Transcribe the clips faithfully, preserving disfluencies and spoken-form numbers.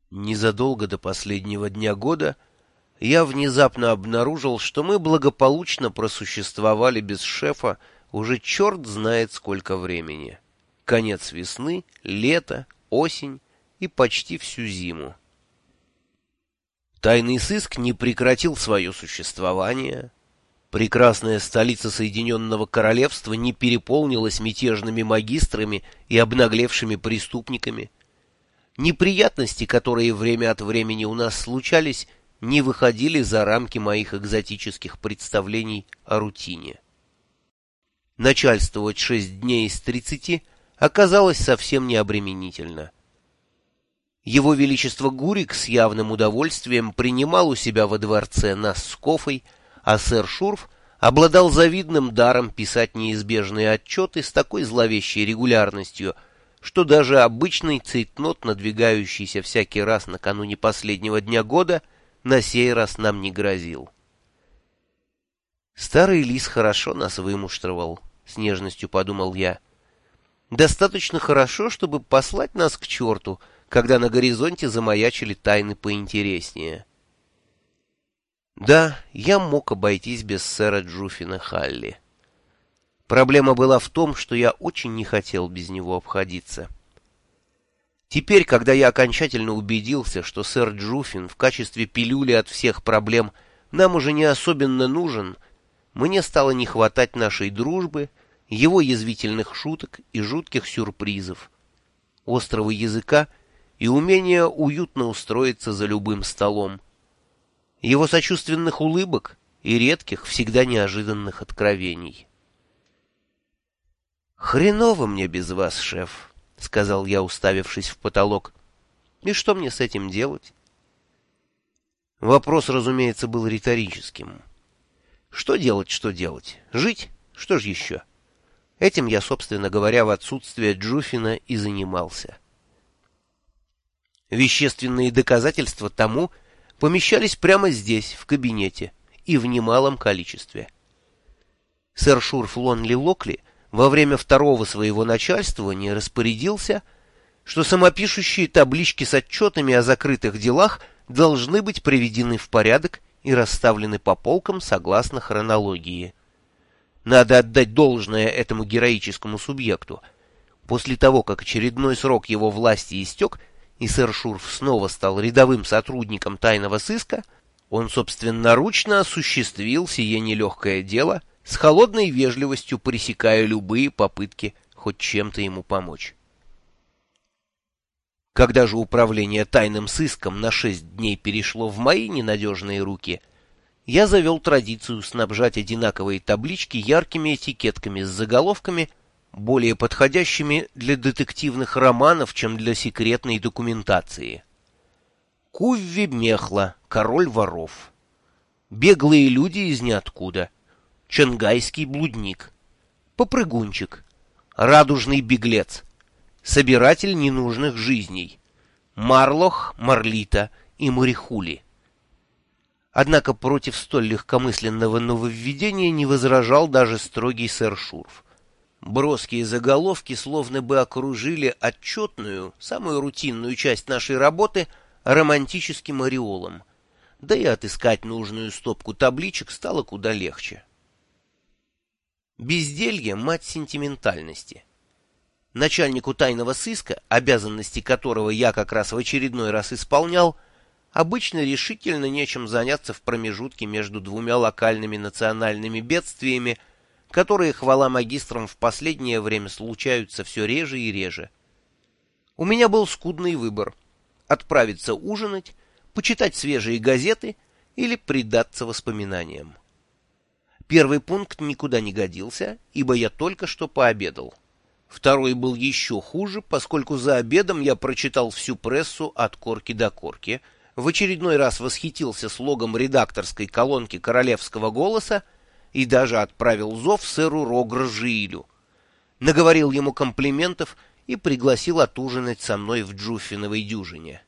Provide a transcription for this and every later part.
Незадолго до последнего дня года я внезапно обнаружил, что мы благополучно просуществовали без шефа уже черт знает сколько времени. Конец весны, лето, осень и почти всю зиму. Тайный сыск не прекратил свое существование. Прекрасная столица Соединенного Королевства не переполнилась мятежными магистрами и обнаглевшими преступниками. Неприятности, которые время от времени у нас случались, не выходили за рамки моих экзотических представлений о рутине. Начальствовать шесть дней из тридцати оказалось совсем необременительно. Его Величество Гурик с явным удовольствием принимал у себя во дворце нас с Кофой, а сэр Шурф обладал завидным даром писать неизбежные отчеты с такой зловещей регулярностью, что даже обычный цейтнот, надвигающийся всякий раз накануне последнего дня года, на сей раз нам не грозил. «Старый лис хорошо нас вымуштровал», — с нежностью подумал я. «Достаточно хорошо, чтобы послать нас к черту, когда на горизонте замаячили тайны поинтереснее». Да, я мог обойтись без сэра Джуффина Халли. Проблема была в том, что я очень не хотел без него обходиться. Теперь, когда я окончательно убедился, что сэр Джуффин в качестве пилюли от всех проблем нам уже не особенно нужен, мне стало не хватать нашей дружбы, его язвительных шуток и жутких сюрпризов, острого языка и умения уютно устроиться за любым столом, его сочувственных улыбок и редких, всегда неожиданных откровений. «Хреново мне без вас, шеф», — сказал я, уставившись в потолок. «И что мне с этим делать?» Вопрос, разумеется, был риторическим. Что делать, что делать? Жить? Что же еще? Этим я, собственно говоря, в отсутствие Джуффина и занимался. Вещественные доказательства тому помещались прямо здесь, в кабинете, и в немалом количестве. Сэр Шурф Лонли Локли во время второго своего начальствования распорядился, что самопишущие таблички с отчетами о закрытых делах должны быть приведены в порядок и расставлены по полкам согласно хронологии. Надо отдать должное этому героическому субъекту. После того, как очередной срок его власти истек, и сэр Шурф снова стал рядовым сотрудником тайного сыска, он собственноручно осуществил сие нелегкое дело, с холодной вежливостью пресекая любые попытки хоть чем-то ему помочь. Когда же управление тайным сыском на шесть дней перешло в мои ненадежные руки, я завел традицию снабжать одинаковые таблички яркими этикетками с заголовками, более подходящими для детективных романов, чем для секретной документации. Кувви Мехла, король воров. Беглые люди из ниоткуда. Чангайский блудник. Попрыгунчик. Радужный беглец. Собиратель ненужных жизней. Марлох, Марлита и Марихули. Однако против столь легкомысленного нововведения не возражал даже строгий сэр Шурф. Броские заголовки словно бы окружили отчетную, самую рутинную часть нашей работы романтическим ореолом, да и отыскать нужную стопку табличек стало куда легче. Безделье — мать сентиментальности. Начальнику тайного сыска, обязанности которого я как раз в очередной раз исполнял, обычно решительно нечем заняться в промежутке между двумя локальными национальными бедствиями, которые, хвала магистрам, в последнее время случаются все реже и реже. У меня был скудный выбор — отправиться ужинать, почитать свежие газеты или предаться воспоминаниям. Первый пункт никуда не годился, ибо я только что пообедал. Второй был еще хуже, поскольку за обедом я прочитал всю прессу от корки до корки, в очередной раз восхитился слогом редакторской колонки «Королевского голоса» и даже отправил зов сэру Рогр-Жилю, наговорил ему комплиментов и пригласил отужинать со мной в Джуффиновой дюжине.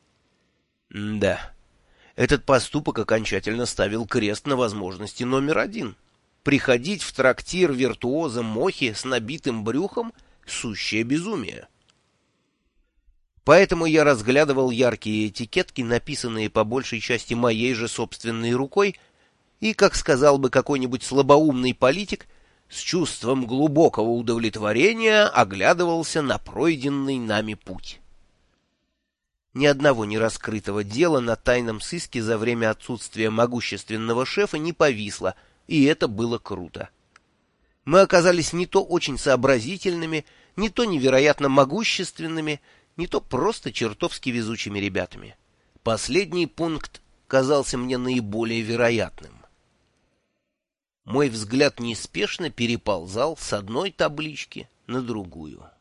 Да, этот поступок окончательно ставил крест на возможности номер один. Приходить в трактир виртуоза Мохи с набитым брюхом — сущее безумие. Поэтому я разглядывал яркие этикетки, написанные по большей части моей же собственной рукой, и, как сказал бы какой-нибудь слабоумный политик, с чувством глубокого удовлетворения оглядывался на пройденный нами путь. Ни одного нераскрытого дела на тайном сыске за время отсутствия могущественного шефа не повисло, и это было круто. Мы оказались не то очень сообразительными, не то невероятно могущественными, не то просто чертовски везучими ребятами. Последний пункт казался мне наиболее вероятным. Мой взгляд неспешно переползал с одной таблички на другую.